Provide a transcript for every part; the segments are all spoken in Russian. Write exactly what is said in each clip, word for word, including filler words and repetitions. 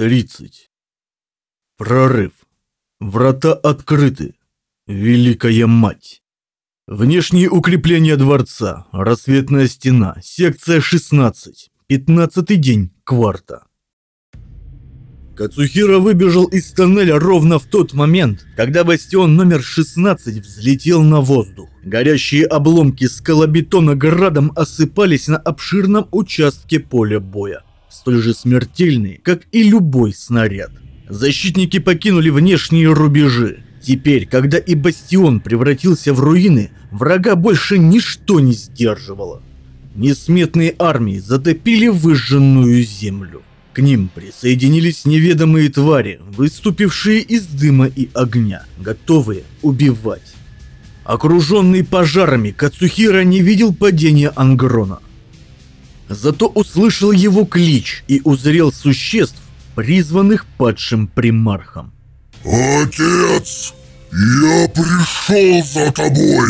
тридцать. Прорыв. Врата открыты. Великая мать. Внешние укрепления дворца. Рассветная стена. Секция шестнадцать. Пятнадцатый день кварта. Кацухира выбежал из тоннеля ровно в тот момент, когда бастион номер шестнадцать взлетел на воздух. Горящие обломки скалобетона градом осыпались на обширном участке поля боя, столь же смертельные, как и любой снаряд. Защитники покинули внешние рубежи. Теперь, когда и бастион превратился в руины, врага больше ничто не сдерживало. Несметные армии затопили выжженную землю. К ним присоединились неведомые твари, выступившие из дыма и огня, готовые убивать. Окруженный пожарами, Кацухира не видел падения Ангрона. Зато услышал его клич и узрел существ, призванных падшим примархом. «Отец, я пришел за тобой!»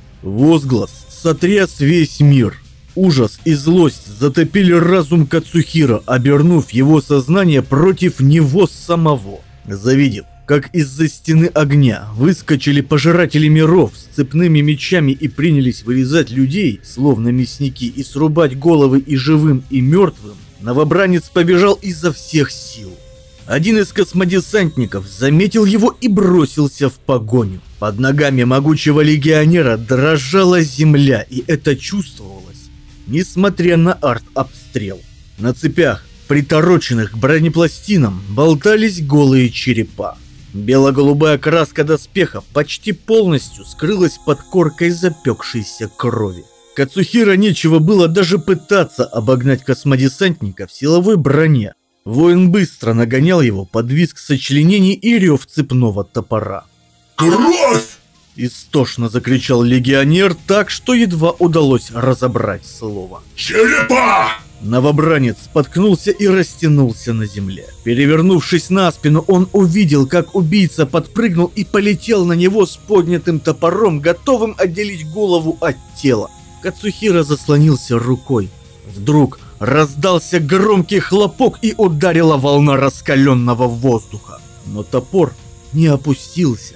Возглас сотряс весь мир. Ужас и злость затопили разум Кацухира, обернув его сознание против него самого. Завидев, как из-за стены огня выскочили пожиратели миров с цепными мечами и принялись вырезать людей, словно мясники, и срубать головы и живым, и мертвым, новобранец побежал изо всех сил. Один из космодесантников заметил его и бросился в погоню. Под ногами могучего легионера дрожала земля, и это чувствовалось, несмотря на арт-обстрел. На цепях, притороченных к бронепластинам, болтались голые черепа. Бело-голубая краска доспеха почти полностью скрылась под коркой запекшейся крови. Кацухира нечего было даже пытаться обогнать космодесантника в силовой броне. Воин быстро нагонял его под визг сочленений и рев цепного топора. «Кровь!» Истошно закричал легионер так, что едва удалось разобрать слово. «Черепа!» Новобранец споткнулся и растянулся на земле. Перевернувшись на спину, он увидел, как убийца подпрыгнул и полетел на него с поднятым топором, готовым отделить голову от тела. Кацухира заслонился рукой. Вдруг раздался громкий хлопок и ударила волна раскаленного воздуха. Но топор не опустился.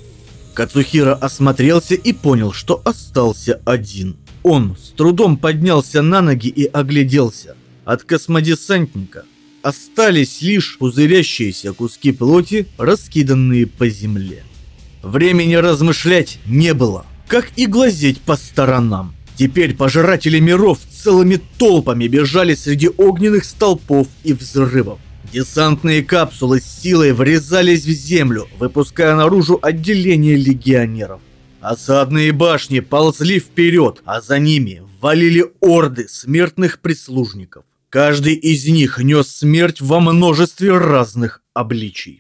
Кацухира осмотрелся и понял, что остался один. Он с трудом поднялся на ноги и огляделся. От космодесантника остались лишь пузырящиеся куски плоти, раскиданные по земле. Времени размышлять не было, как и глазеть по сторонам. Теперь пожиратели миров целыми толпами бежали среди огненных столпов и взрывов. Десантные капсулы с силой врезались в землю, выпуская наружу отделение легионеров. Осадные башни ползли вперед, а за ними валили орды смертных прислужников. Каждый из них нес смерть во множестве разных обличий.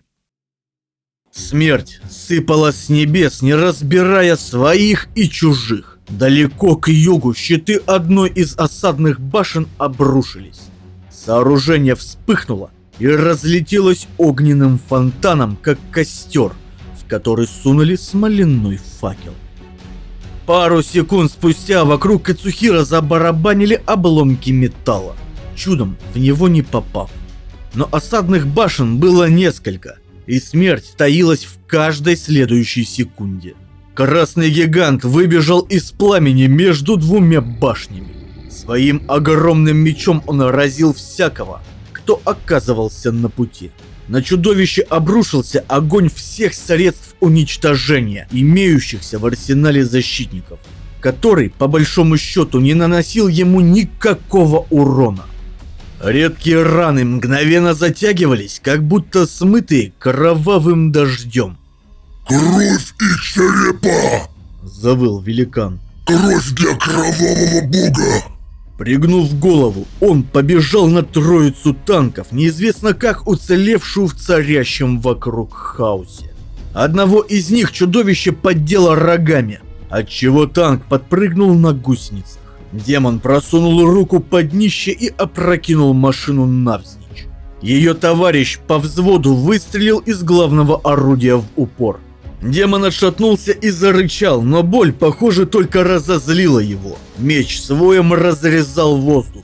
Смерть сыпала с небес, не разбирая своих и чужих. Далеко к югу щиты одной из осадных башен обрушились. Сооружение вспыхнуло и разлетелось огненным фонтаном, как костер, в который сунули смоляной факел. Пару секунд спустя вокруг Кацухира забарабанили обломки металла, чудом в него не попав. Но осадных башен было несколько, и смерть таилась в каждой следующей секунде. Красный гигант выбежал из пламени между двумя башнями. Своим огромным мечом он разил всякого, кто оказывался на пути. На чудовище обрушился огонь всех средств уничтожения, имеющихся в арсенале защитников, который, по большому счету, не наносил ему никакого урона. Редкие раны мгновенно затягивались, как будто смытые кровавым дождем. «Кровь и черепа!» — завыл великан. «Кровь для кровавого бога!» Пригнув голову, он побежал на троицу танков, неизвестно как уцелевшую в царящем вокруг хаосе. Одного из них чудовище поддело рогами, отчего танк подпрыгнул на гусеницах. Демон просунул руку под днище и опрокинул машину навзничь. Ее товарищ по взводу выстрелил из главного орудия в упор. Демон отшатнулся и зарычал, но боль, похоже, только разозлила его. Меч с воем разрезал воздух.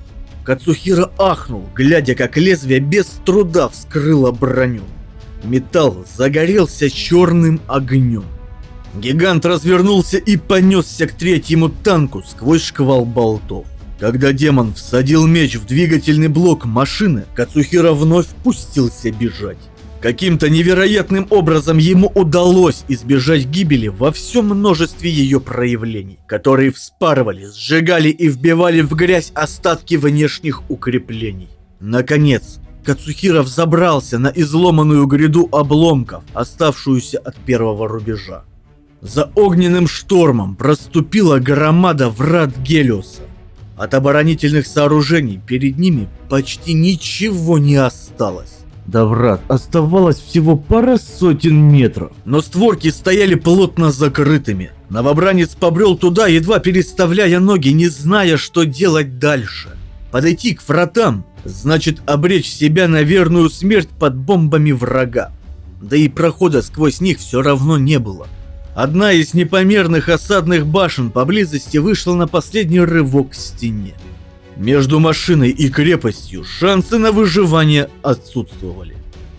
Кацухира ахнул, глядя, как лезвие без труда вскрыло броню. Металл загорелся черным огнем. Гигант развернулся и понесся к третьему танку сквозь шквал болтов. Когда демон всадил меч в двигательный блок машины, Кацухира вновь пустился бежать. Каким-то невероятным образом ему удалось избежать гибели во всем множестве ее проявлений, которые вспарывали, сжигали и вбивали в грязь остатки внешних укреплений. Наконец, Кацухира взобрался на изломанную гряду обломков, оставшуюся от первого рубежа. За огненным штормом проступила громада врат Гелиоса. От оборонительных сооружений перед ними почти ничего не осталось. До врат оставалось всего пара сотен метров, но створки стояли плотно закрытыми. Новобранец побрел туда, едва переставляя ноги, не зная, что делать дальше. Подойти к вратам значит обречь себя на верную смерть под бомбами врага. Да и прохода сквозь них все равно не было. Одна из непомерных осадных башен поблизости вышла на последний рывок к стене. Между машиной и крепостью шансы на выживание отсутствовали.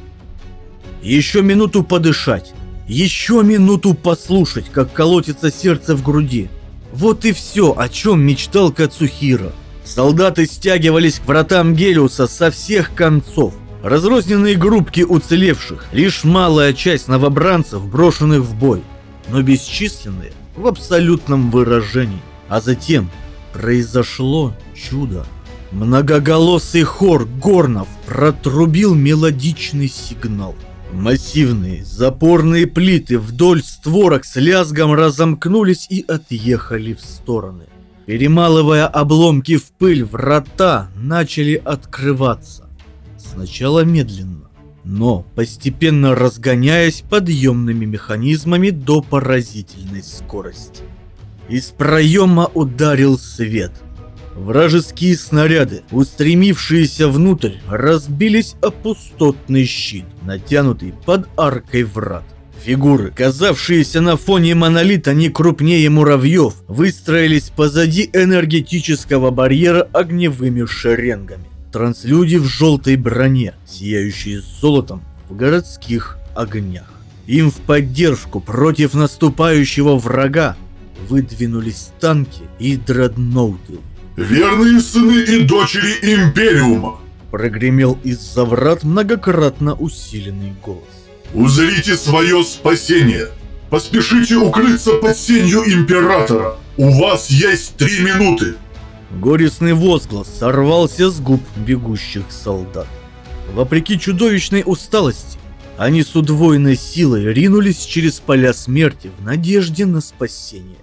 Еще минуту подышать, еще минуту послушать, как колотится сердце в груди. Вот и все, о чем мечтал Кацухира. Солдаты стягивались к вратам Гелиоса со всех концов. Разрозненные группки уцелевших, лишь малая часть новобранцев, брошенных в бой, но бесчисленные в абсолютном выражении. А затем произошло чудо. Многоголосый хор горнов протрубил мелодичный сигнал. Массивные запорные плиты вдоль створок с лязгом разомкнулись и отъехали в стороны. Перемалывая обломки в пыль, врата начали открываться. Сначала медленно, но постепенно разгоняясь подъемными механизмами до поразительной скорости. Из проема ударил свет. Вражеские снаряды, устремившиеся внутрь, разбились о пустотный щит, натянутый под аркой врат. Фигуры, казавшиеся на фоне монолита не крупнее муравьев, выстроились позади энергетического барьера огневыми шеренгами. Транслюди в желтой броне, сияющие золотом в городских огнях. Им в поддержку против наступающего врага выдвинулись танки и дредноуты. «Верные сыны и дочери Империума!» Прогремел из-за врат многократно усиленный голос. «Узрите свое спасение! Поспешите укрыться под сенью Императора! У вас есть три минуты!» Горестный возглас сорвался с губ бегущих солдат. Вопреки чудовищной усталости, они с удвоенной силой ринулись через поля смерти в надежде на спасение.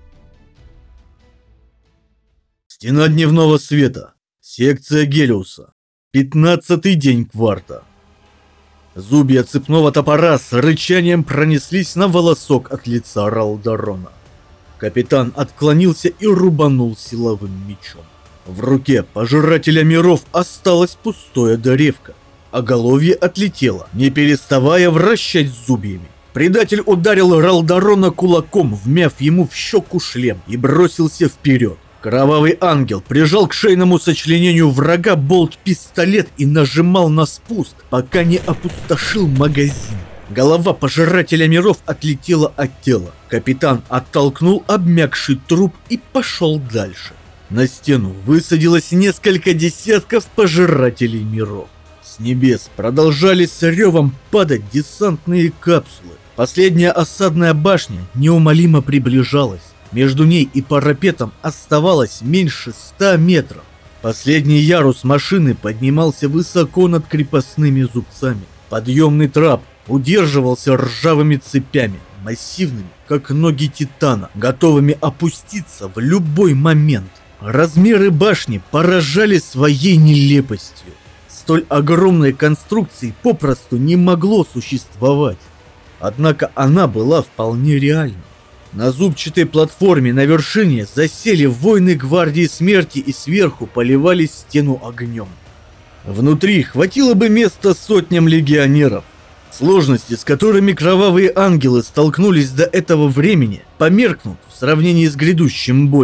Стена дневного света. Секция Гелиоса. Пятнадцатый день кварта. Зубья цепного топора с рычанием пронеслись на волосок от лица Ралдарона. Капитан отклонился и рубанул силовым мечом. В руке пожирателя миров осталась пустая древко. Оголовье отлетело, не переставая вращать зубьями. Предатель ударил Ралдарона кулаком, вмяв ему в щеку шлем, и бросился вперед. Кровавый ангел прижал к шейному сочленению врага болт-пистолет и нажимал на спуск, пока не опустошил магазин. Голова пожирателя миров отлетела от тела. Капитан оттолкнул обмякший труп и пошел дальше. На стену высадилось несколько десятков пожирателей миров. С небес продолжали с ревом падать десантные капсулы. Последняя осадная башня неумолимо приближалась. Между ней и парапетом оставалось меньше ста метров. Последний ярус машины поднимался высоко над крепостными зубцами. Подъемный трап удерживался ржавыми цепями, массивными, как ноги титана, готовыми опуститься в любой момент. Размеры башни поражали своей нелепостью. Столь огромной конструкции попросту не могло существовать. Однако она была вполне реальна. На зубчатой платформе на вершине засели воины гвардии смерти и сверху поливали стену огнем. Внутри хватило бы места сотням легионеров. Сложности, с которыми кровавые ангелы столкнулись до этого времени, померкнут в сравнении с грядущим боем.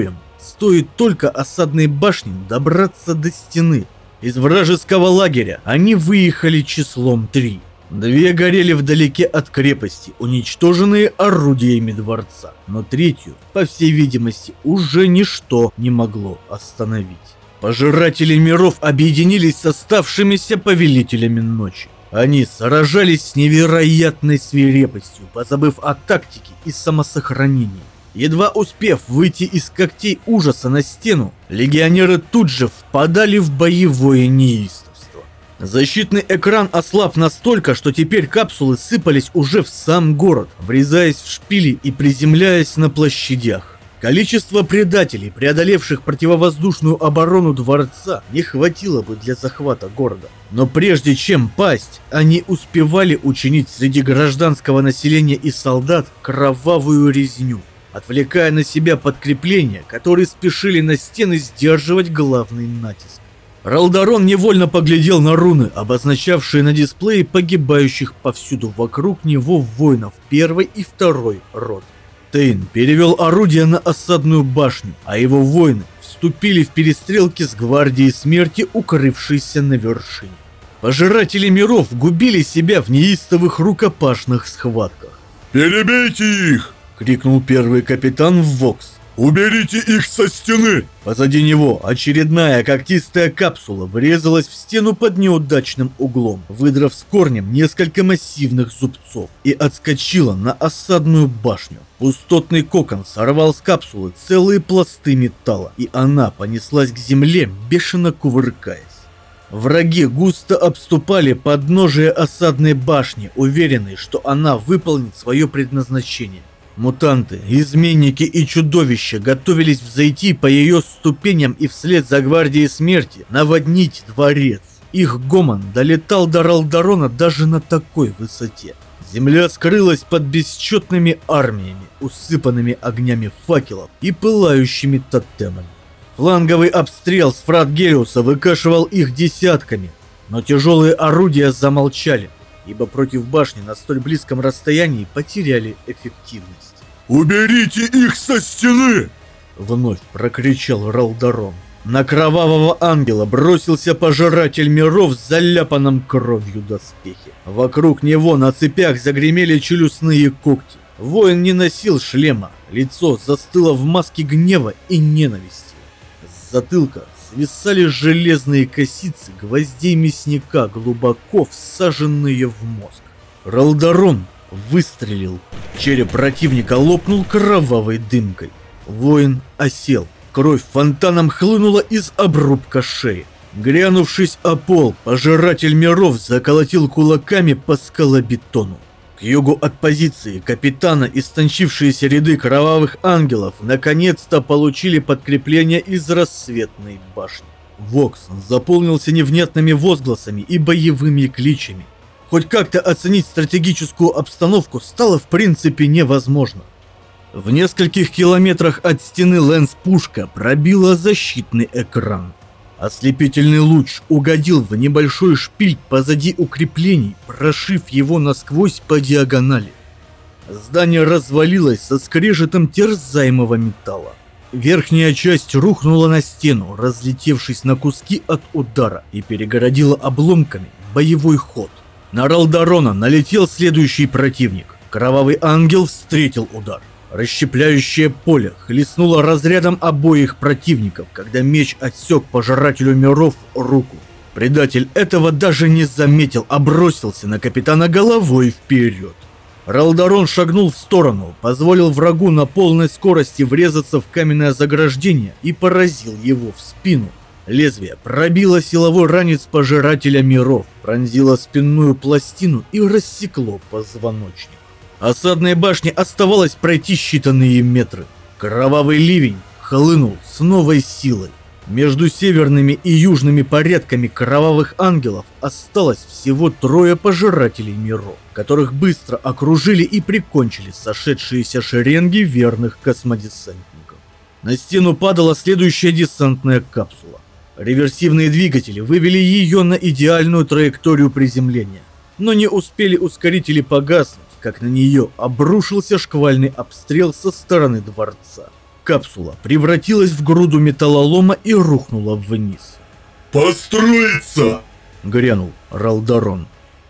Стоит только осадной башне добраться до стены. Из вражеского лагеря они выехали числом три. Две горели вдалеке от крепости, уничтоженные орудиями дворца, но третью, по всей видимости, уже ничто не могло остановить. Пожиратели миров объединились с оставшимися повелителями ночи. Они сражались с невероятной свирепостью, позабыв о тактике и самосохранении. Едва успев выйти из когтей ужаса на стену, легионеры тут же впадали в боевое неистовство. Защитный экран ослаб настолько, что теперь капсулы сыпались уже в сам город, врезаясь в шпили и приземляясь на площадях. Количество предателей, преодолевших противовоздушную оборону дворца, не хватило бы для захвата города. Но прежде чем пасть, они успевали учинить среди гражданского населения и солдат кровавую резню, отвлекая на себя подкрепления, которые спешили на стены сдерживать главный натиск. Ралдарон невольно поглядел на руны, обозначавшие на дисплее погибающих повсюду вокруг него воинов первой и второй род. Тейн перевел орудие на осадную башню, а его воины вступили в перестрелки с гвардией смерти, укрывшейся на вершине. Пожиратели миров губили себя в неистовых рукопашных схватках. «Перебейте их!» — крикнул первый капитан в Вокс. «Уберите их со стены!» Позади него очередная когтистая капсула врезалась в стену под неудачным углом, выдрав с корнем несколько массивных зубцов, и отскочила на осадную башню. Пустотный кокон сорвал с капсулы целые пласты металла, и она понеслась к земле, бешено кувыркаясь. Враги густо обступали подножие осадной башни, уверенные, что она выполнит свое предназначение. Мутанты, изменники и чудовища готовились взойти по ее ступеням и вслед за гвардией смерти наводнить дворец. Их гомон долетал до Ралдарона даже на такой высоте. Земля скрылась под бесчетными армиями, усыпанными огнями факелов и пылающими тотемами. Фланговый обстрел с Фратгелиуса выкашивал их десятками, но тяжелые орудия замолчали, ибо против башни на столь близком расстоянии потеряли эффективность. «Уберите их со стены!» — вновь прокричал Ралдарон. На кровавого ангела бросился пожиратель миров в заляпанном кровью доспехе. Вокруг него на цепях загремели челюстные когти. Воин не носил шлема, лицо застыло в маске гнева и ненависти. С затылка свисали железные косицы гвоздей мясника, глубоко всаженные в мозг. Ралдарон выстрелил. Череп противника лопнул кровавой дымкой. Воин осел. Кровь фонтаном хлынула из обрубка шеи. Грянувшись о пол, пожиратель миров заколотил кулаками по скалобетону. К югу от позиции капитана истончившиеся ряды кровавых ангелов наконец-то получили подкрепление из рассветной башни. Вокс заполнился невнятными возгласами и боевыми кличами. Хоть как-то оценить стратегическую обстановку стало в принципе невозможно. В нескольких километрах от стены лэнс-пушка пробила защитный экран. Ослепительный луч угодил в небольшой шпиль позади укреплений, прошив его насквозь по диагонали. Здание развалилось со скрежетом терзаемого металла. Верхняя часть рухнула на стену, разлетевшись на куски от удара, и перегородила обломками боевой ход. На Ралдарона налетел следующий противник. Кровавый ангел встретил удар. Расщепляющее поле хлестнуло разрядом обоих противников, когда меч отсек пожирателю миров руку. Предатель этого даже не заметил, а бросился на капитана головой вперед. Ралдарон шагнул в сторону, позволил врагу на полной скорости врезаться в каменное заграждение и поразил его в спину. Лезвие пробило силовой ранец пожирателя миров, пронзило спинную пластину и рассекло позвоночник. Осадной башне оставалось пройти считанные метры. Кровавый ливень хлынул с новой силой. Между северными и южными порядками кровавых ангелов осталось всего трое пожирателей миров, которых быстро окружили и прикончили сошедшиеся шеренги верных космодесантников. На стену падала следующая десантная капсула. Реверсивные двигатели вывели ее на идеальную траекторию приземления, но не успели ускорители погаснуть, как на нее обрушился шквальный обстрел со стороны дворца. Капсула превратилась в груду металлолома и рухнула вниз. «Построиться!» — грянул Ралдарон.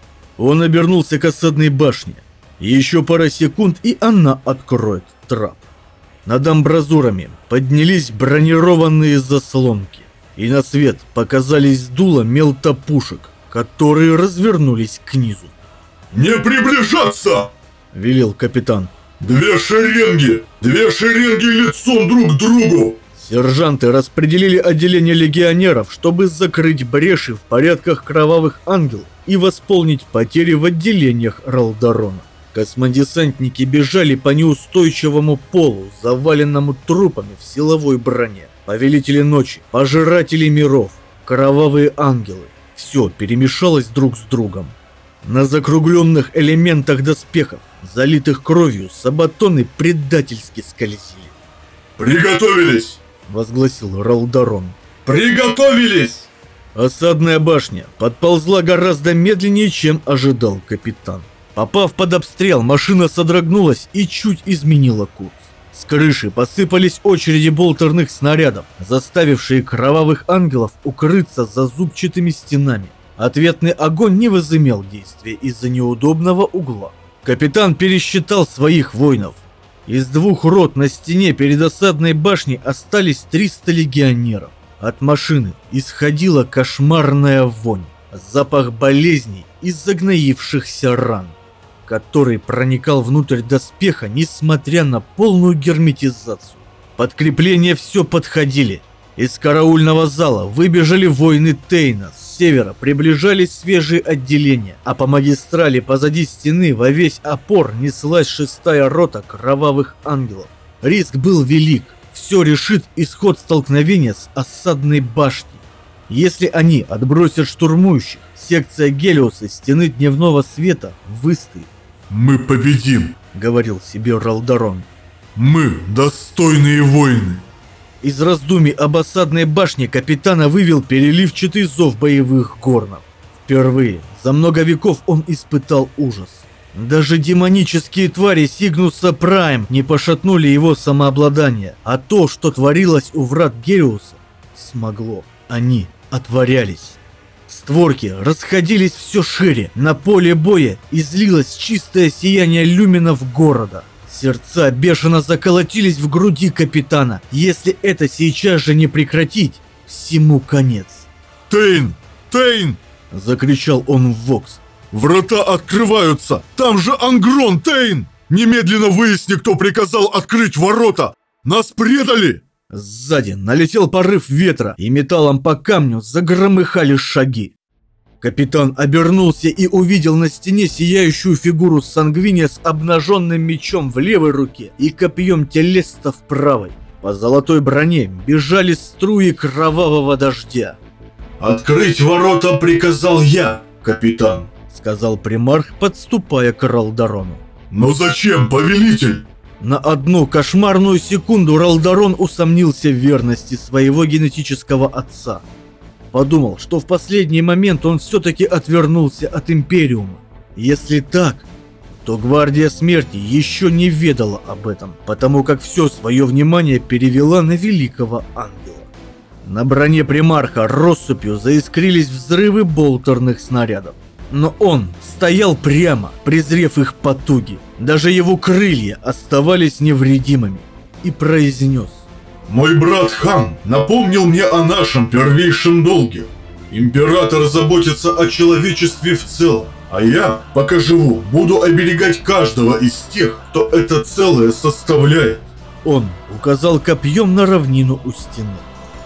Он обернулся к осадной башне. Еще пара секунд, и она откроет трап. Над амбразурами поднялись бронированные заслонки, и на свет показались дула мелтопушек, которые развернулись к низу. «Не приближаться!» — велел капитан. «Две шеренги! Две шеренги лицом друг к другу!» Сержанты распределили отделение легионеров, чтобы закрыть бреши в порядках кровавых ангелов и восполнить потери в отделениях Ралдарона. Космодесантники бежали по неустойчивому полу, заваленному трупами в силовой броне. Повелители ночи, пожиратели миров, кровавые ангелы – все перемешалось друг с другом. На закругленных элементах доспехов, залитых кровью, сабатоны предательски скользили. «Приготовились!» — возгласил Ралдарон. «Приготовились!» Осадная башня подползла гораздо медленнее, чем ожидал капитан. Попав под обстрел, машина содрогнулась и чуть изменила курс. С крыши посыпались очереди болтерных снарядов, заставившие кровавых ангелов укрыться за зубчатыми стенами. Ответный огонь не возымел действия из-за неудобного угла. Капитан пересчитал своих воинов. Из двух рот на стене перед осадной башней остались триста легионеров. От машины исходила кошмарная вонь, запах болезней и загноившихся ран, который проникал внутрь доспеха, несмотря на полную герметизацию. Подкрепления все подходили. Из караульного зала выбежали воины Тейна, с севера приближались свежие отделения, а по магистрали позади стены во весь опор неслась шестая рота кровавых ангелов. Риск был велик, все решит исход столкновения с осадной башней. Если они отбросят штурмующих, секция Гелиоса стены дневного света выстоит. «Мы победим», — говорил себе Ралдарон. «Мы достойные воины». Из раздумий об осадной башне капитана вывел переливчатый зов боевых горнов. Впервые за много веков он испытал ужас. Даже демонические твари Сигнуса Прайм не пошатнули его самообладание, а то, что творилось у врат Гелиоса, смогло. Они отворялись. Створки расходились все шире, на поле боя излилось чистое сияние люминов города. Сердца бешено заколотились в груди капитана. Если это сейчас же не прекратить, всему конец. «Тейн! Тейн!» — закричал он в Вокс. «Врата открываются! Там же Ангрон, Тейн! Немедленно выясни, кто приказал открыть ворота! Нас предали!» Сзади налетел порыв ветра, и металлом по камню загромыхали шаги. Капитан обернулся и увидел на стене сияющую фигуру Сангвиния с обнаженным мечом в левой руке и копьем Телеста в правой. По золотой броне бежали струи кровавого дождя. «Открыть ворота приказал я, капитан», — сказал примарх, подступая к Ралдарону. «Но зачем, повелитель?» На одну кошмарную секунду Ралдарон усомнился в верности своего генетического отца. Подумал, что в последний момент он все-таки отвернулся от Империума. Если так, то Гвардия Смерти еще не ведала об этом, потому как все свое внимание перевела на Великого Ангела. На броне примарха россыпью заискрились взрывы болтерных снарядов. Но он стоял прямо, презрев их потуги. Даже его крылья оставались невредимыми. И произнес: «Мой брат Хан напомнил мне о нашем первейшем долге. Император заботится о человечестве в целом, а я, пока живу, буду оберегать каждого из тех, кто это целое составляет». Он указал копьем на равнину у стены.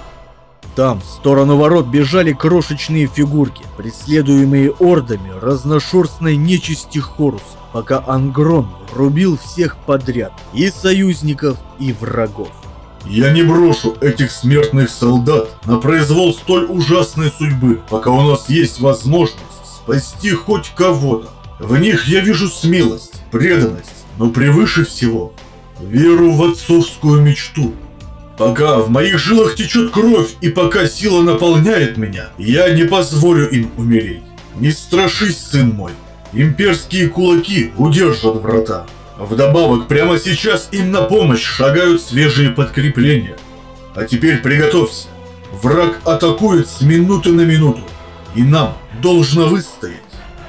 Там, в сторону ворот, бежали крошечные фигурки, преследуемые ордами разношерстной нечисти Хоруса, пока Ангрон рубил всех подряд, и союзников, и врагов. «Я не брошу этих смертных солдат на произвол столь ужасной судьбы, пока у нас есть возможность спасти хоть кого-то. В них я вижу смелость, преданность, но превыше всего веру в отцовскую мечту. Пока в моих жилах течет кровь и пока сила наполняет меня, я не позволю им умереть. Не страшись, сын мой, имперские кулаки удержат врата». Вдобавок, прямо сейчас им на помощь шагают свежие подкрепления. А теперь приготовься. Враг атакует с минуты на минуту, и нам должно выстоять.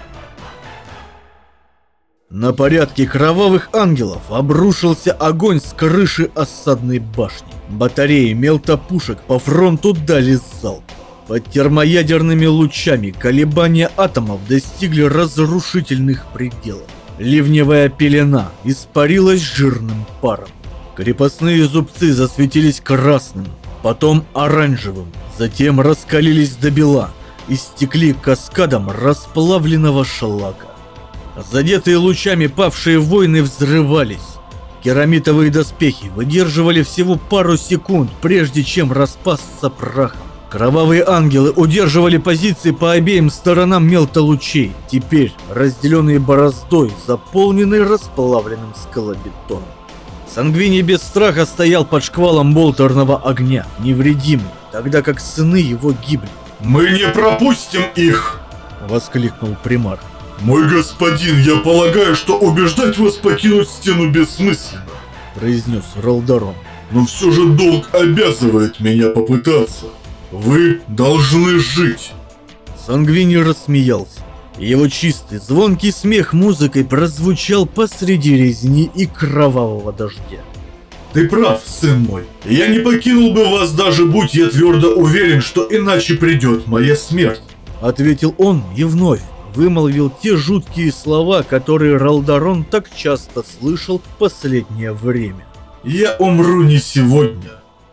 На порядке кровавых ангелов обрушился огонь с крыши осадной башни. Батареи мелтопушек по фронту дали залп. Под термоядерными лучами колебания атомов достигли разрушительных пределов. Ливневая пелена испарилась жирным паром. Крепостные зубцы засветились красным, потом оранжевым, затем раскалились до бела и стекли каскадом расплавленного шлака. Задетые лучами павшие воины взрывались. Керамитовые доспехи выдерживали всего пару секунд, прежде чем распасться прахом. Кровавые ангелы удерживали позиции по обеим сторонам мелтолучей, теперь разделенные бороздой, заполненной расплавленным скалобетоном. Сангвини без страха стоял под шквалом болтерного огня, невредимый, тогда как сыны его гибли. «Мы не пропустим их!» — воскликнул примарх. «Мой господин, я полагаю, что убеждать вас покинуть стену бессмысленно», — произнес Ролдарон. «но все же долг обязывает меня попытаться. Вы должны жить!» Сангвини рассмеялся. Его чистый, звонкий смех музыкой прозвучал посреди резни и кровавого дождя. «Ты прав, сын мой. Я не покинул бы вас, даже будь я твердо уверен, что иначе придет моя смерть», — ответил он и вновь вымолвил те жуткие слова, которые Ролдарон так часто слышал в последнее время. «Я умру не сегодня».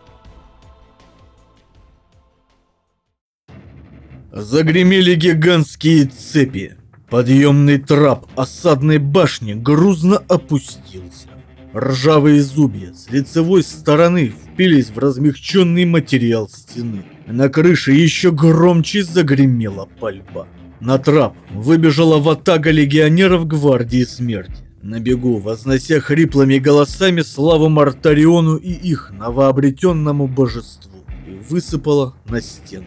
Загремели гигантские цепи. Подъемный трап осадной башни грузно опустился. Ржавые зубья с лицевой стороны впились в размягченный материал стены. На крыше еще громче загремела пальба. На трап выбежала ватага легионеров гвардии смерти, на бегу вознося хриплыми голосами славу Мартариону и их новообретенному божеству, и высыпала на стену.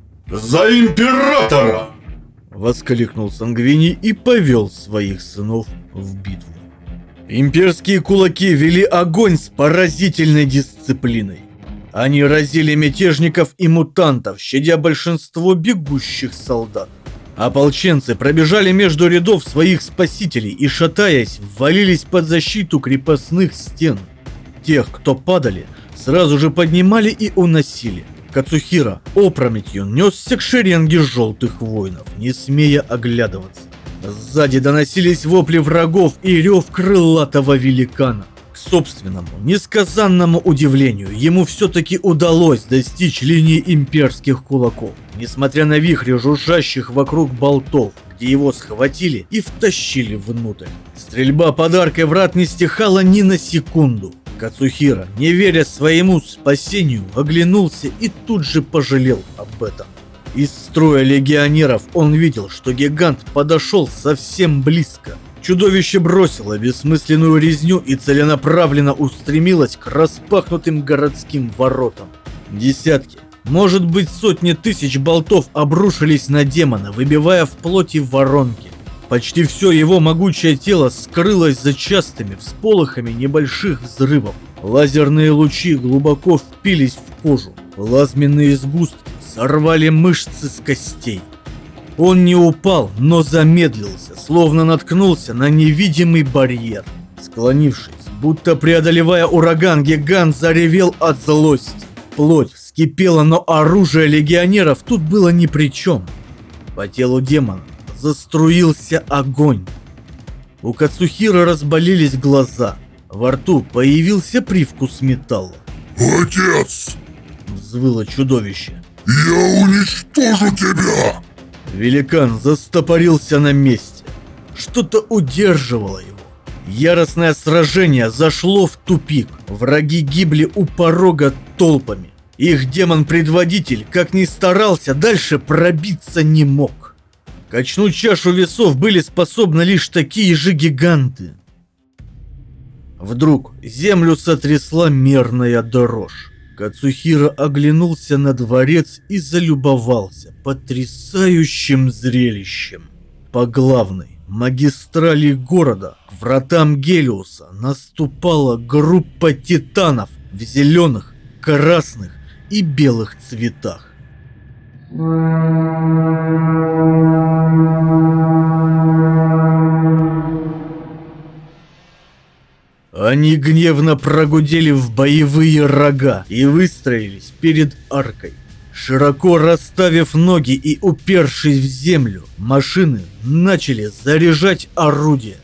«За императора!» — воскликнул Сангвини и повел своих сынов в битву. Имперские кулаки вели огонь с поразительной дисциплиной. Они разили мятежников и мутантов, щадя большинство бегущих солдат. Ополченцы пробежали между рядов своих спасителей и, шатаясь, ввалились под защиту крепостных стен. Тех, кто падали, сразу же поднимали и уносили. Кацухира опрометью несся к шеренге желтых воинов, не смея оглядываться. Сзади доносились вопли врагов и рев крылатого великана. К собственному, несказанному удивлению, ему все-таки удалось достичь линии имперских кулаков, несмотря на вихри жужжащих вокруг болтов, где его схватили и втащили внутрь. Стрельба под аркой врат не стихала ни на секунду. Кацухира, не веря своему спасению, оглянулся и тут же пожалел об этом. Из строя легионеров он видел, что гигант подошел совсем близко. Чудовище бросило бессмысленную резню и целенаправленно устремилось к распахнутым городским воротам. Десятки, может быть сотни тысяч болтов обрушились на демона, выбивая в плоти воронки. Почти все его могучее тело скрылось за частыми всполохами небольших взрывов. Лазерные лучи глубоко впились в кожу. Плазменные сгустки сорвали мышцы с костей. Он не упал, но замедлился, словно наткнулся на невидимый барьер. Склонившись, будто преодолевая ураган, гигант заревел от злости. Плоть вскипела, но оружие легионеров тут было ни при чем. По телу демона заструился огонь. У Кацухира разболелись глаза. Во рту появился привкус металла. «Отец!» — взвыло чудовище. «Я уничтожу тебя!» Великан застопорился на месте. Что-то удерживало его. Яростное сражение зашло в тупик. Враги гибли у порога толпами. Их демон-предводитель, как ни старался, дальше пробиться не мог. Качнуть чашу весов были способны лишь такие же гиганты. Вдруг землю сотрясла мерная дрожь. Кацухира оглянулся на дворец и залюбовался потрясающим зрелищем. По главной, магистрали города, к вратам Гелиуса наступала группа титанов в зеленых, красных и белых цветах. Они гневно прогудели в боевые рога и выстроились перед аркой. Широко расставив ноги и упершись в землю, машины начали заряжать орудия.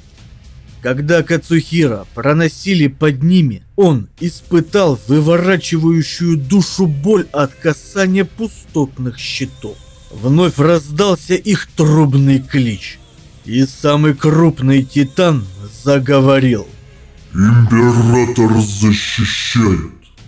Когда Кацухира проносили под ними, он испытал выворачивающую душу боль от касания пустотных щитов. Вновь раздался их трубный клич, и самый крупный титан заговорил. Император защищает.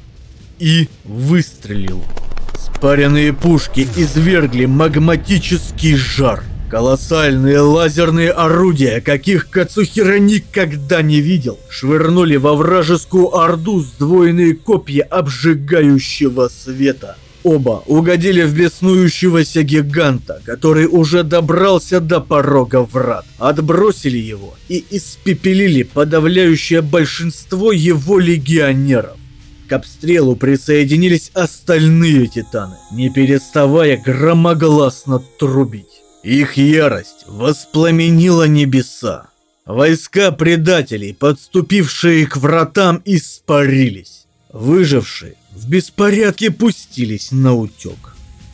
И выстрелил. Спаренные пушки извергли магматический жар. Колоссальные лазерные орудия, каких Кацухира никогда не видел, швырнули во вражескую орду сдвоенные копья обжигающего света. Оба угодили в беснующегося гиганта, который уже добрался до порога врат, отбросили его и испепелили подавляющее большинство его легионеров. К обстрелу присоединились остальные титаны, не переставая громогласно трубить. Их ярость воспламенила небеса. Войска предателей, подступившие к вратам, испарились. Выжившие в беспорядке пустились на утек.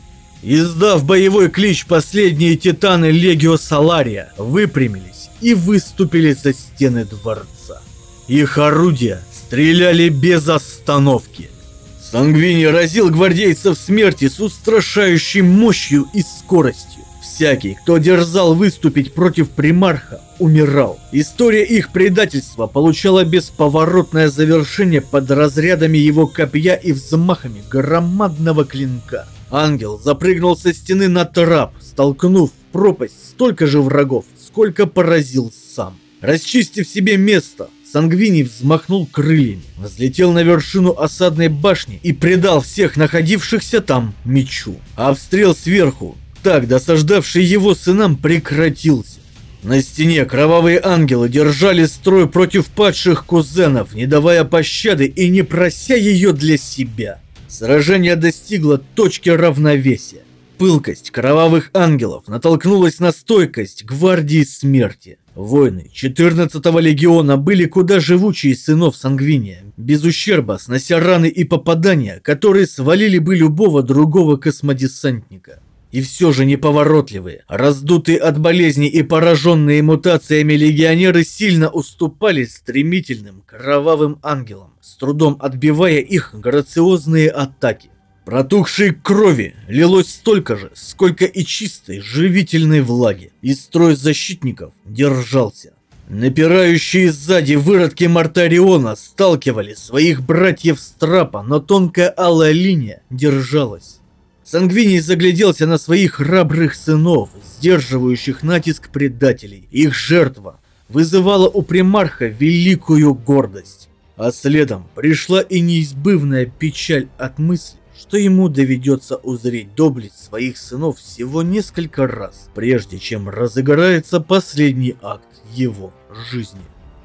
Издав боевой клич, последние титаны Легио Салария выпрямились и выступили за стены дворца. Их орудия стреляли без остановки. Сангвини разил гвардейцев смерти с устрашающей мощью и скоростью. Всякий, кто дерзал выступить против примарха, умирал. История их предательства получала бесповоротное завершение под разрядами его копья и взмахами громадного клинка. Ангел запрыгнул со стены на трап, столкнув в пропасть столько же врагов, сколько поразил сам. Расчистив себе место, Сангвини взмахнул крыльями, взлетел на вершину осадной башни и предал всех находившихся там мечу. Обстрел сверху, так досаждавший его сынам, прекратился. На стене кровавые ангелы держали строй против падших кузенов, не давая пощады и не прося ее для себя. Сражение достигло точки равновесия. Пылкость кровавых ангелов натолкнулась на стойкость гвардии смерти. Воины четырнадцатого легиона были куда живучее сынов Сангвиния, без ущерба снося раны и попадания, которые свалили бы любого другого космодесантника. И все же неповоротливые, раздутые от болезней и пораженные мутациями легионеры сильно уступали стремительным кровавым ангелам, с трудом отбивая их грациозные атаки. Протухшей крови лилось столько же, сколько и чистой живительной влаги, и строй защитников держался. Напирающие сзади выродки Мартариона сталкивали своих братьев с трапа, но тонкая алая линия держалась. Сангвини загляделся на своих храбрых сынов, сдерживающих натиск предателей. Их жертва вызывала у примарха великую гордость. А следом пришла и неизбывная печаль от мысли, что ему доведется узреть доблесть своих сынов всего несколько раз, прежде чем разыграется последний акт его жизни.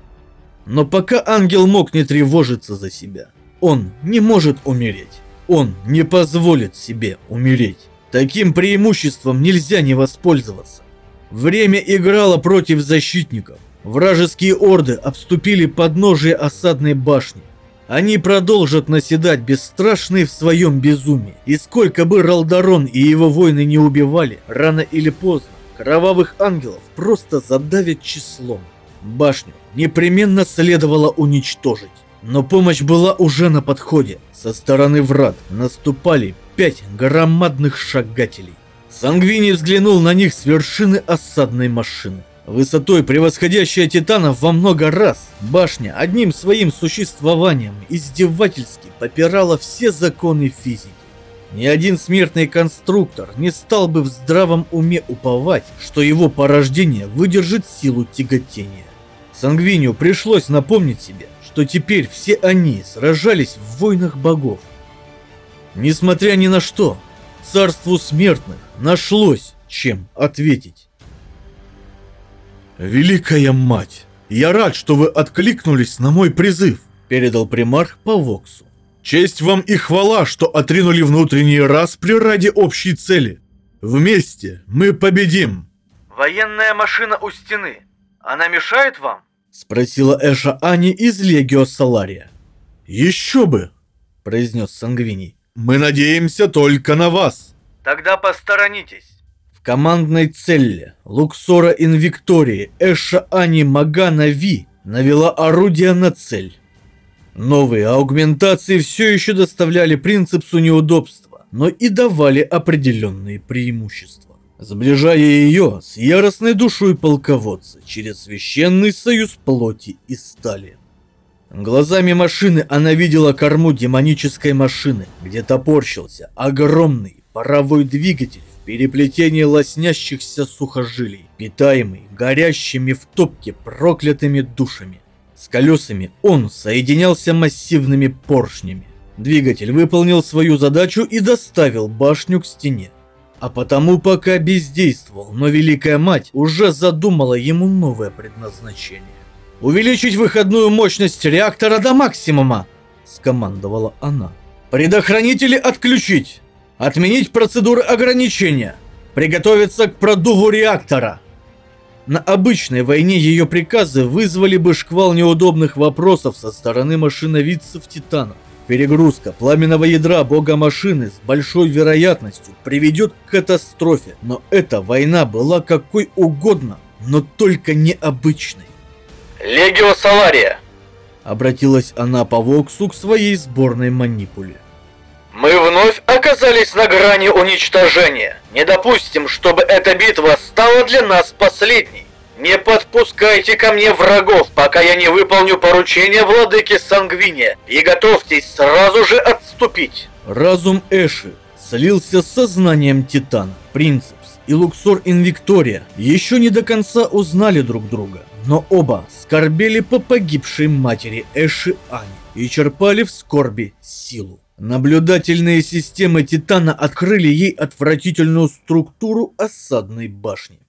Но пока ангел мог не тревожиться за себя, он не может умереть. Он не позволит себе умереть. Таким преимуществом нельзя не воспользоваться. Время играло против защитников. Вражеские орды обступили подножие осадной башни. Они продолжат наседать бесстрашные в своем безумии. И сколько бы Ралдарон и его воины не убивали, рано или поздно кровавых ангелов просто задавят числом. Башню непременно следовало уничтожить. Но помощь была уже на подходе. Со стороны врат наступали пять громадных шагателей. Сангвини взглянул на них с вершины осадной машины. Высотой превосходящая титанов во много раз, башня одним своим существованием издевательски попирала все законы физики. Ни один смертный конструктор не стал бы в здравом уме уповать, что его порождение выдержит силу тяготения. Сангвинию пришлось напомнить себе, что теперь все они сражались в войнах богов. Несмотря ни на что, царству смертных нашлось чем ответить. «Великая мать, я рад, что вы откликнулись на мой призыв», — передал примарх по Воксу. «Честь вам и хвала, что отринули внутренний распри ради общей цели. Вместе мы победим!» «Военная машина у стены. Она мешает вам?» — спросила Эша Ани из Легио Салария. «Еще бы!» — произнес Сангвиний. «Мы надеемся только на вас!» «Тогда посторонитесь!» В командной целле Луксора Инвиктории Эша Ани Магана Ви навела орудие на цель. Новые аугментации все еще доставляли принципсу неудобства, но и давали определенные преимущества, сближая ее с яростной душой полководца через священный союз плоти и стали. Глазами машины она видела корму демонической машины, где топорщился огромный паровой двигатель в переплетении лоснящихся сухожилий, питаемый горящими в топке проклятыми душами. С колесами он соединялся массивными поршнями. Двигатель выполнил свою задачу и доставил башню к стене. А потому пока бездействовал, но Великая Мать уже задумала ему новое предназначение. «Увеличить выходную мощность реактора до максимума!» – скомандовала она. «Предохранители отключить! Отменить процедуры ограничения! Приготовиться к продуву реактора!» На обычной войне ее приказы вызвали бы шквал неудобных вопросов со стороны машиновидцев Титанов. Перегрузка пламенного ядра бога машины с большой вероятностью приведет к катастрофе, но эта война была какой угодно, но только необычной. «Легио Салария!» — обратилась она по Воксу к своей сборной манипуле. «Мы вновь оказались на грани уничтожения. Не допустим, чтобы эта битва стала для нас последней. Не подпускайте ко мне врагов, пока я не выполню поручение владыки Сангвиния, и готовьтесь сразу же отступить». Разум Эши слился с сознанием Титана. Принцепс и Луксор Инвиктория еще не до конца узнали друг друга, но оба скорбели по погибшей матери Эши Ани и черпали в скорби силу. Наблюдательные системы Титана открыли ей отвратительную структуру осадной башни.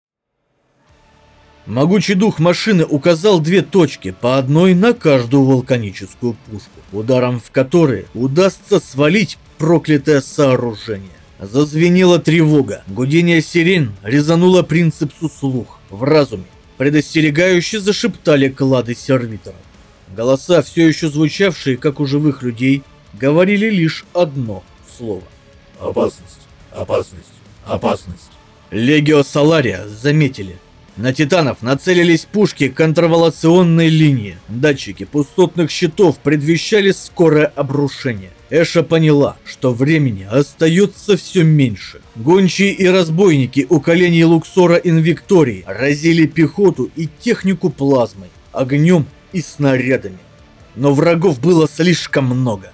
Могучий дух машины указал две точки, по одной на каждую вулканическую пушку, ударом в которые удастся свалить проклятое сооружение. Зазвенела тревога, гудение сирен резануло принципсу слух. В разуме предостерегающе зашептали клады сервиторов. Голоса, все еще звучавшие, как у живых людей, говорили лишь одно слово. Опасность, опасность, опасность. Легио Салария заметили. На Титанов нацелились пушки контрволационной линии. Датчики пустотных щитов предвещали скорое обрушение. Эша поняла, что времени остается все меньше. Гончие и разбойники у коленей Луксора Инвиктории разили пехоту и технику плазмой, огнем и снарядами. Но врагов было слишком много.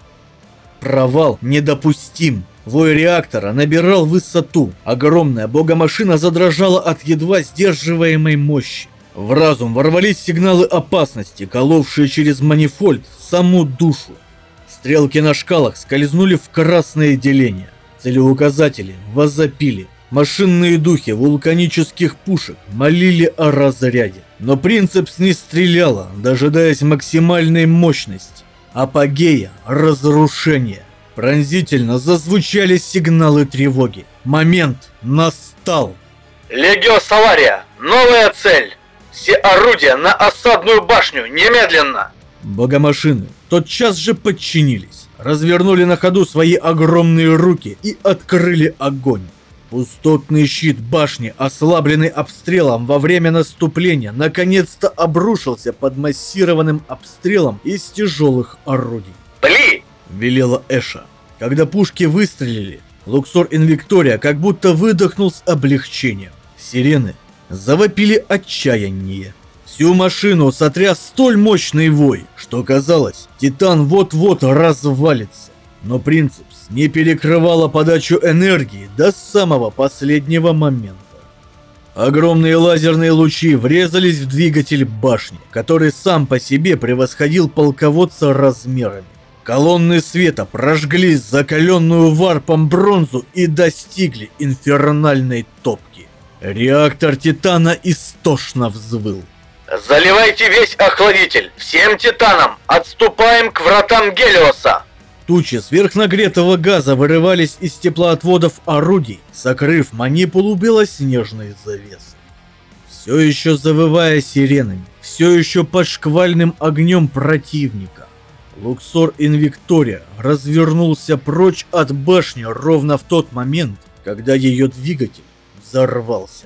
Провал недопустим. Вой реактора набирал высоту. Огромная богомашина задрожала от едва сдерживаемой мощи. В разум ворвались сигналы опасности, коловшие через манифольд саму душу. Стрелки на шкалах скользнули в красное деление. Целеуказатели возопили. Машинные духи вулканических пушек молили о разряде. Но принцепс не стреляла, дожидаясь максимальной мощности. Апогея разрушения. Пронзительно зазвучали сигналы тревоги. Момент настал. «Легио Салария! Новая цель! Все орудия на осадную башню! Немедленно!» Богомашины тотчас же подчинились, развернули на ходу свои огромные руки и открыли огонь. Пустотный щит башни, ослабленный обстрелом во время наступления, наконец-то обрушился под массированным обстрелом из тяжелых орудий. «Пли!» — велела Эша. Когда пушки выстрелили, Луксор Инвиктория как будто выдохнул с облегчением. Сирены завопили отчаяние. Всю машину сотряс столь мощный вой, что казалось, Титан вот-вот развалится. Но принцепс не перекрывала подачу энергии до самого последнего момента. Огромные лазерные лучи врезались в двигатель башни, который сам по себе превосходил полководца размерами. Колонны света прожгли закаленную варпом бронзу и достигли инфернальной топки. Реактор Титана истошно взвыл. Заливайте весь охладитель! Всем титанам! Отступаем к вратам Гелиоса! Тучи сверхнагретого газа вырывались из теплоотводов орудий, сокрыв манипулу белоснежной завесы. Все еще завывая сиренами, все еще под шквальным огнем противника, Луксор Инвиктория развернулся прочь от башни ровно в тот момент, когда ее двигатель взорвался.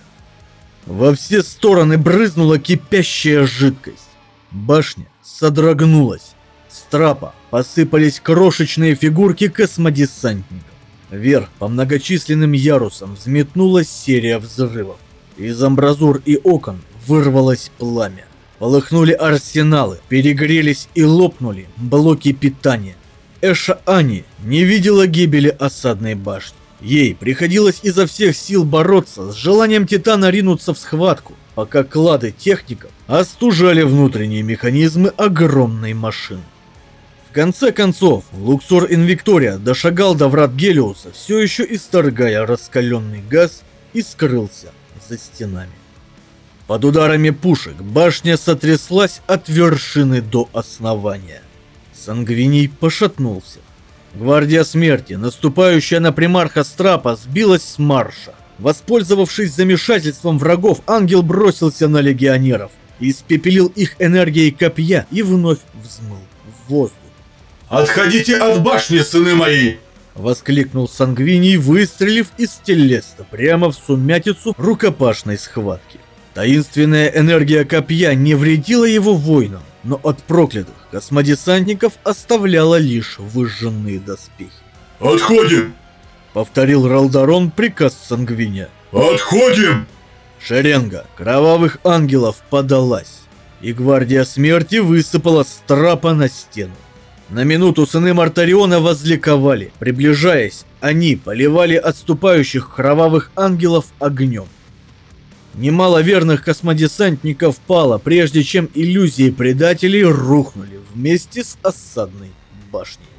Во все стороны брызнула кипящая жидкость. Башня содрогнулась. С трапа посыпались крошечные фигурки космодесантников. Вверх по многочисленным ярусам взметнулась серия взрывов. Из амбразур и окон вырвалось пламя. Полыхнули арсеналы, перегрелись и лопнули блоки питания. Эша Ани не видела гибели осадной башни. Ей приходилось изо всех сил бороться с желанием Титана ринуться в схватку, пока клады техников остужали внутренние механизмы огромной машины. В конце концов, Луксор Инвиктория дошагал до врат Гелиоса, все еще исторгая раскаленный газ, и скрылся за стенами. Под ударами пушек башня сотряслась от вершины до основания. Сангвиний пошатнулся. Гвардия смерти, наступающая на примарха Страпа, сбилась с марша. Воспользовавшись замешательством врагов, ангел бросился на легионеров, испепелил их энергией копья и вновь взмыл в воздух. «Отходите от башни, сыны мои!» — воскликнул Сангвиний, выстрелив из телеста прямо в сумятицу рукопашной схватки. Таинственная энергия копья не вредила его воинам, но от проклятых космодесантников оставляла лишь выжженные доспехи. «Отходим!» — повторил Ралдарон приказ Сангвиния. «Отходим!» Шеренга кровавых ангелов подалась, и гвардия смерти высыпала с трапа на стену. На минуту сыны Мартариона возликовали. Приближаясь, они поливали отступающих кровавых ангелов огнем. Немало верных космодесантников пало, прежде чем иллюзии предателей рухнули вместе с осадной башней.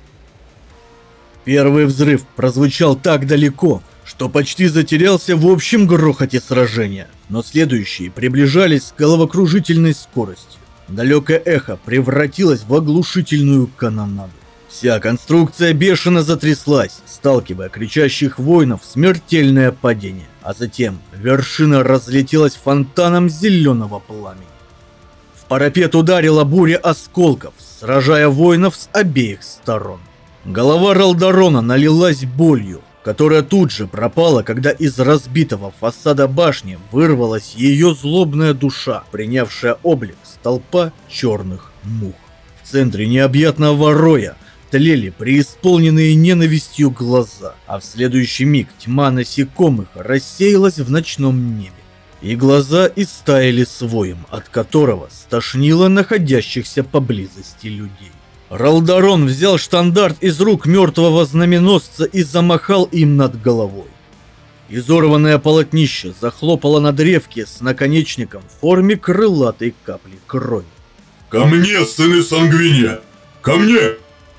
Первый взрыв прозвучал так далеко, что почти затерялся в общем грохоте сражения, но следующие приближались с головокружительной скоростью. Далекое эхо превратилось в оглушительную канонаду. Вся конструкция бешено затряслась, сталкивая кричащих воинов в смертельное падение, а затем вершина разлетелась фонтаном зеленого пламени. В парапет ударила буря осколков, сражая воинов с обеих сторон. Голова Ралдарона налилась болью, которая тут же пропала, когда из разбитого фасада башни вырвалась ее злобная душа, принявшая облик столпа черных мух. В центре необъятного роя тлели преисполненные ненавистью глаза, а в следующий миг тьма насекомых рассеялась в ночном небе, и глаза истаяли с воем, от которого стошнило находящихся поблизости людей. Ралдарон взял штандарт из рук мертвого знаменосца и замахал им над головой. Изорванное полотнище захлопало на древке с наконечником в форме крылатой капли крови. «Ко мне, сыны Сангвиния! Ко мне!»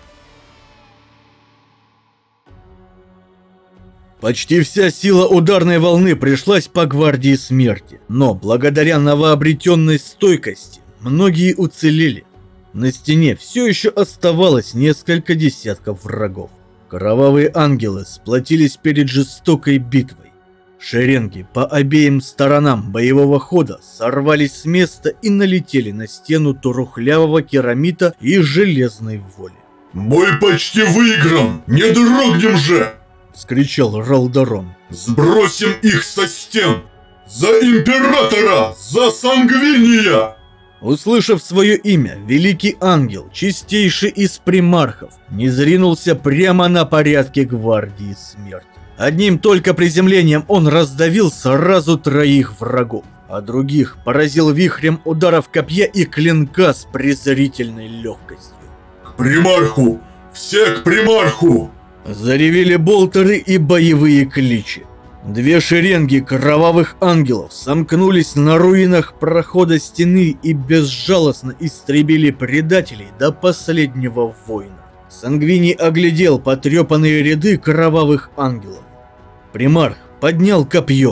Почти вся сила ударной волны пришлась по гвардии смерти, но благодаря новообретенной стойкости многие уцелели. На стене все еще оставалось несколько десятков врагов. Кровавые ангелы сплотились перед жестокой битвой. Шеренги по обеим сторонам боевого хода сорвались с места и налетели на стену трухлявого керамита и железной воли. «Бой почти выигран! Не дрогнем же!» — вскричал Ралдарон. «Сбросим их со стен! За Императора! За Сангвиния!» Услышав свое имя, великий ангел, чистейший из примархов, низринулся прямо на порядке гвардии смерти. Одним только приземлением он раздавил сразу троих врагов, а других поразил вихрем ударов копья и клинка с презрительной легкостью. «К примарху! Все к примарху!» Заревели болтеры и боевые кличи. Две шеренги кровавых ангелов сомкнулись на руинах прохода стены и безжалостно истребили предателей до последнего воина. Сангвиний оглядел потрепанные ряды кровавых ангелов. Примарх поднял копье.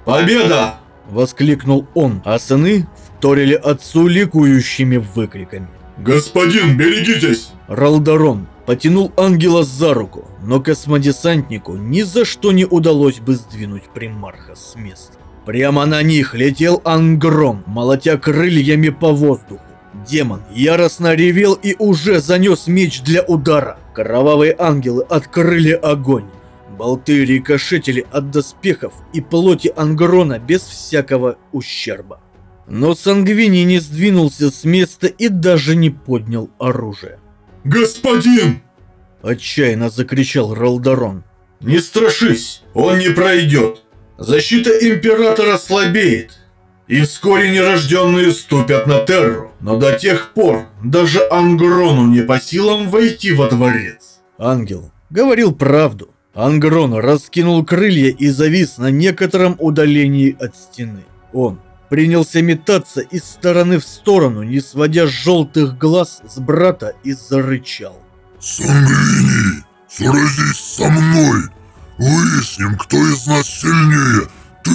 Победа! Воскликнул он, а сыны вторили отцу ликующими выкриками. Господин, берегитесь! Ралдарон потянул ангела за руку, но космодесантнику ни за что не удалось бы сдвинуть примарха с места. Прямо на них летел Ангрон, молотя крыльями по воздуху. Демон яростно ревел и уже занес меч для удара. Кровавые ангелы открыли огонь. Болты рикошетили от доспехов и плоти Ангрона без всякого ущерба. Но Сангвини не сдвинулся с места и даже не поднял оружие. Господин! Отчаянно закричал Ралдарон. Не страшись, он не пройдет. Защита Императора слабеет, и вскоре нерожденные ступят на Терру, но до тех пор даже Ангрону не по силам войти во дворец. Ангел говорил правду. Ангрон раскинул крылья и завис на некотором удалении от стены. Он принялся метаться из стороны в сторону, не сводя желтых глаз с брата, и зарычал. Сангвини, сразись со мной! Выясним, кто из нас сильнее, ты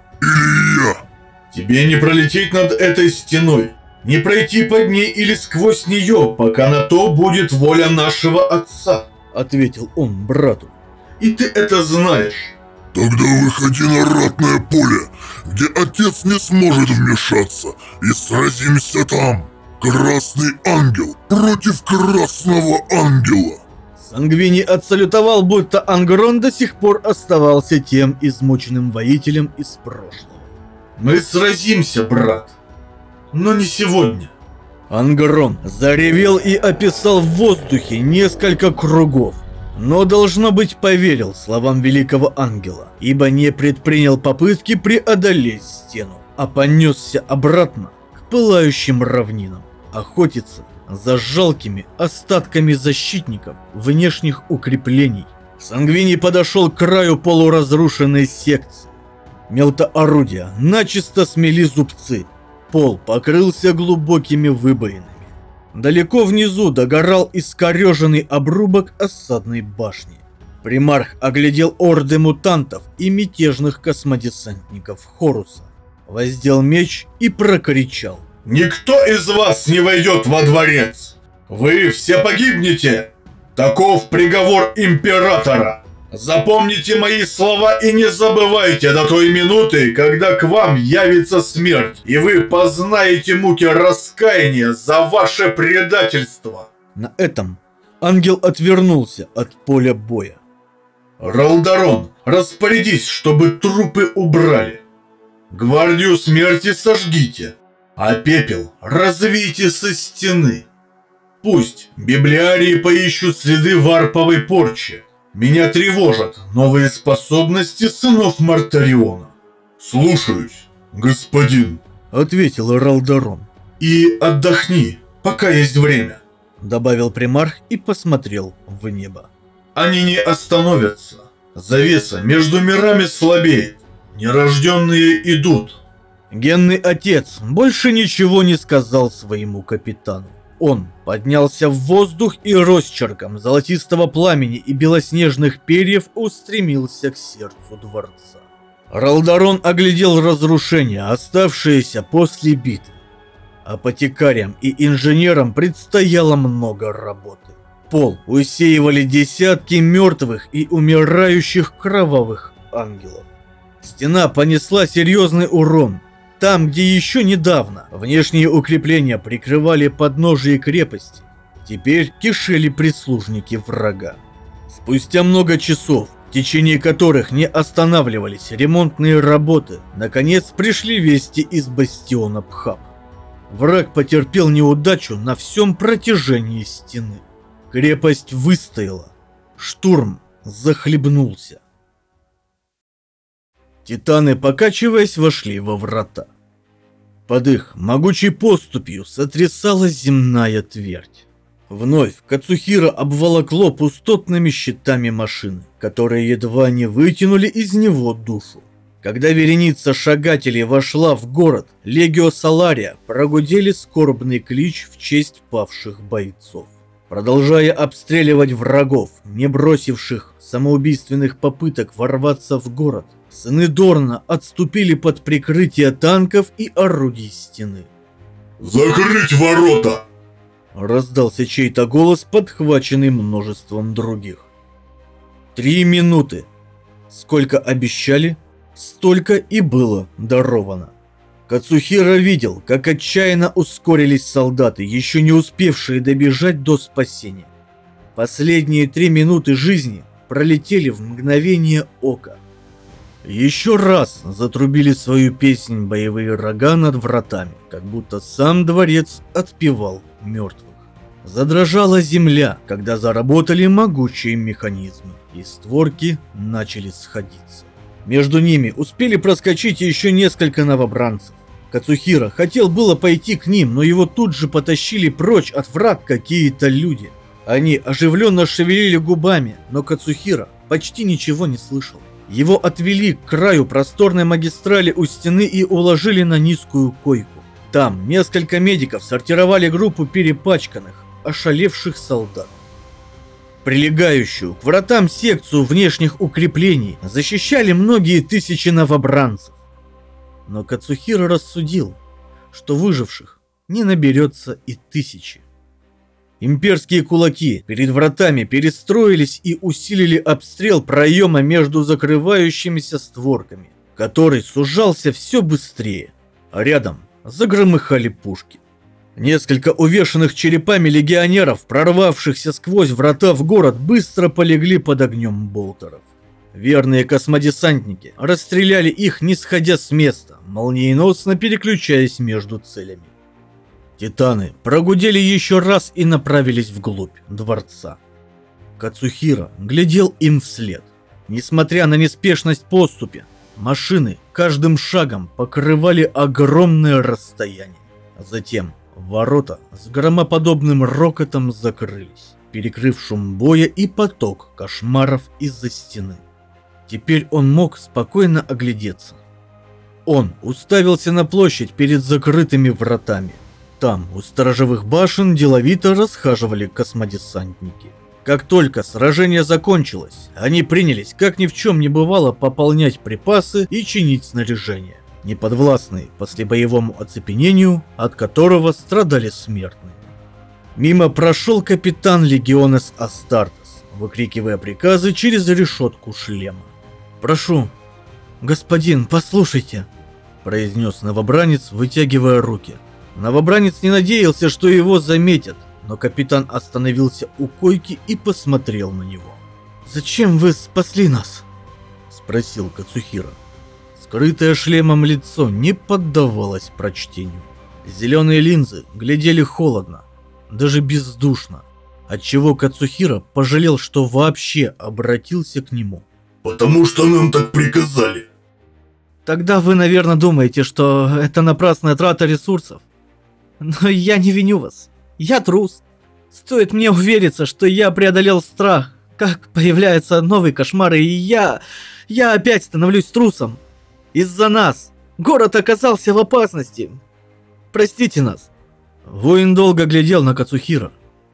или я. Тебе не пролететь над этой стеной, не пройти под ней или сквозь нее, пока на то будет воля нашего отца, Ответил он брату. И ты это знаешь. Тогда выходи на ратное поле, где отец не сможет вмешаться, и сразимся там. Красный ангел против красного ангела. Сангвини отсалютовал, будто Ангрон до сих пор оставался тем измученным воителем из прошлого. Мы сразимся, брат, но не сегодня. Ангрон заревел и описал в воздухе несколько кругов, но, должно быть, поверил словам великого ангела, ибо не предпринял попытки преодолеть стену, а понесся обратно к пылающим равнинам, охотиться за жалкими остатками защитников внешних укреплений. Сангвини подошел к краю полуразрушенной секции. Мелтоорудия начисто смели зубцы. Пол покрылся глубокими выбоинами. Далеко внизу догорал искореженный обрубок осадной башни. Примарх оглядел орды мутантов и мятежных космодесантников Хоруса, воздел меч и прокричал. Никто из вас не войдет во дворец! Вы все погибнете! Таков приговор Императора! Запомните мои слова и не забывайте до той минуты, когда к вам явится смерть, и вы познаете муки раскаяния за ваше предательство. На этом ангел отвернулся от поля боя. Ралдарон, распорядись, чтобы трупы убрали. Гвардию смерти сожгите, а пепел развейте со стены. Пусть библиарии поищут следы варповой порчи. Меня тревожат новые способности сынов Мартариона. Слушаюсь, господин. Ответил Ралдарон. И отдохни, пока есть время. Добавил примарх и посмотрел в небо. Они не остановятся. Завеса между мирами слабеет. Нерожденные идут. Генный отец больше ничего не сказал своему капитану. Он поднялся в воздух и росчерком золотистого пламени и белоснежных перьев устремился к сердцу дворца. Ралдарон оглядел разрушения, оставшиеся после битвы. Апотекариям и инженерам предстояло много работы. Пол усеивали десятки мертвых и умирающих кровавых ангелов. Стена понесла серьезный урон. Там, где еще недавно внешние укрепления прикрывали подножие крепости, теперь кишели прислужники врага. Спустя много часов, в течение которых не останавливались ремонтные работы, наконец пришли вести из бастиона Пхаб. Враг потерпел неудачу на всем протяжении стены. Крепость выстояла. Штурм захлебнулся. Титаны, покачиваясь, вошли во врата. Под их могучей поступью сотрясалась земная твердь. Вновь Кацухира обволокло пустотными щитами машины, которые едва не вытянули из него душу. Когда вереница шагателей вошла в город, Легио Солария прогудели скорбный клич в честь павших бойцов. Продолжая обстреливать врагов, не бросивших самоубийственных попыток ворваться в город, Сыны Дорна отступили под прикрытие танков и орудий стены. «Закрыть ворота!» Раздался чей-то голос, подхваченный множеством других. Три минуты. Сколько обещали, столько и было даровано. Кацухира видел, как отчаянно ускорились солдаты, еще не успевшие добежать до спасения. Последние три минуты жизни пролетели в мгновение ока. Еще раз затрубили свою песнь боевые рога над вратами, как будто сам дворец отпевал мертвых. Задрожала земля, когда заработали могучие механизмы, и створки начали сходиться. Между ними успели проскочить еще несколько новобранцев. Кацухира хотел было пойти к ним, но его тут же потащили прочь от врат какие-то люди. Они оживленно шевелили губами, но Кацухира почти ничего не слышал. Его отвели к краю просторной магистрали у стены и уложили на низкую койку. Там несколько медиков сортировали группу перепачканных, ошалевших солдат. Прилегающую к вратам секцию внешних укреплений защищали многие тысячи новобранцев. Но Кацухира рассудил, что выживших не наберется и тысячи. Имперские кулаки перед вратами перестроились и усилили обстрел проема между закрывающимися створками, который сужался все быстрее, а рядом загромыхали пушки. Несколько увешанных черепами легионеров, прорвавшихся сквозь врата в город, быстро полегли под огнем болтеров. Верные космодесантники расстреляли их, не сходя с места, молниеносно переключаясь между целями. Титаны прогудели еще раз и направились вглубь дворца. Кацухира глядел им вслед. Несмотря на неспешность поступи, машины каждым шагом покрывали огромное расстояние. Затем ворота с громоподобным рокотом закрылись, перекрыв шум боя и поток кошмаров из-за стены. Теперь он мог спокойно оглядеться. Он уставился на площадь перед закрытыми вратами. Там у сторожевых башен деловито расхаживали космодесантники. Как только сражение закончилось, они принялись, как ни в чем не бывало, пополнять припасы и чинить снаряжение, неподвластные послебоевому оцепенению, от которого страдали смертные. Мимо прошел капитан Легионес Астартес, выкрикивая приказы через решетку шлема. «Прошу, господин, послушайте», — произнес новобранец, вытягивая руки. Новобранец не надеялся, что его заметят, но капитан остановился у койки и посмотрел на него. «Зачем вы спасли нас?» — спросил Кацухира. Скрытое шлемом лицо не поддавалось прочтению. Зеленые линзы глядели холодно, даже бездушно, отчего Кацухира пожалел, что вообще обратился к нему. «Потому что нам так приказали». «Тогда вы, наверное, думаете, что это напрасная трата ресурсов. Но я не виню вас. Я трус. Стоит мне увериться, что я преодолел страх, как появляются новые кошмары, и я... я опять становлюсь трусом. Из-за нас. Город оказался в опасности. Простите нас». Воин долго глядел на Кацухира.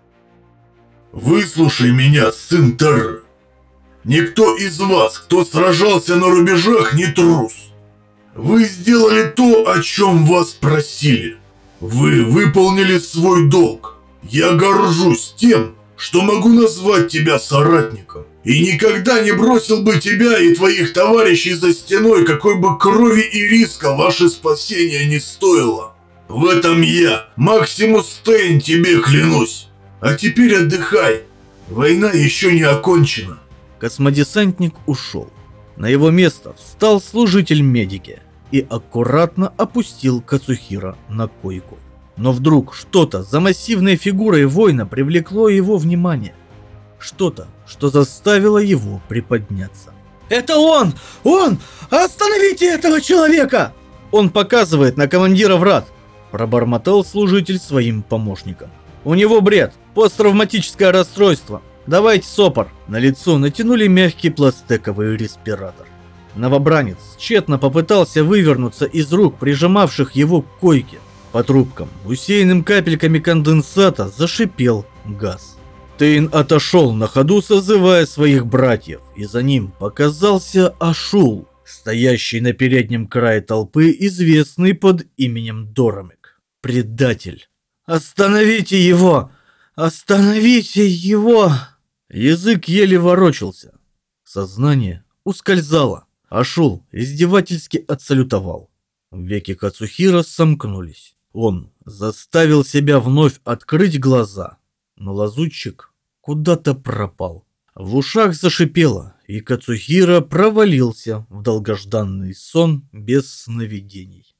«Выслушай меня, сын Терры. Никто из вас, кто сражался на рубежах, не трус. Вы сделали то, о чем вас просили. Вы выполнили свой долг. Я горжусь тем, что могу назвать тебя соратником. И никогда не бросил бы тебя и твоих товарищей за стеной, какой бы крови и риска ваше спасение не стоило. В этом я, Максимус Стейн, тебе клянусь. А теперь отдыхай. Война еще не окончена». Космодесантник ушел. На его место встал служитель медики и аккуратно опустил Кацухира на койку. Но вдруг что-то за массивной фигурой воина привлекло его внимание. Что-то, что заставило его приподняться. «Это он! Он! Остановите этого человека!» «Он показывает на командира врат», — пробормотал служитель своим помощникам. «У него бред, посттравматическое расстройство. Давайте сопор». На лицо натянули мягкий пластековый респиратор. Новобранец тщетно попытался вывернуться из рук прижимавших его к койке. По трубкам, усеянным капельками конденсата, зашипел газ. Тейн отошел на ходу, созывая своих братьев, и за ним показался Ашул, стоящий на переднем крае толпы, известный под именем Доромек. Предатель. «Остановите его! Остановите его!» Язык еле ворочался. Сознание ускользало. Ашул издевательски отсалютовал. Веки Кацухира сомкнулись. Он заставил себя вновь открыть глаза, но лазутчик куда-то пропал. В ушах зашипело, и Кацухира провалился в долгожданный сон без сновидений.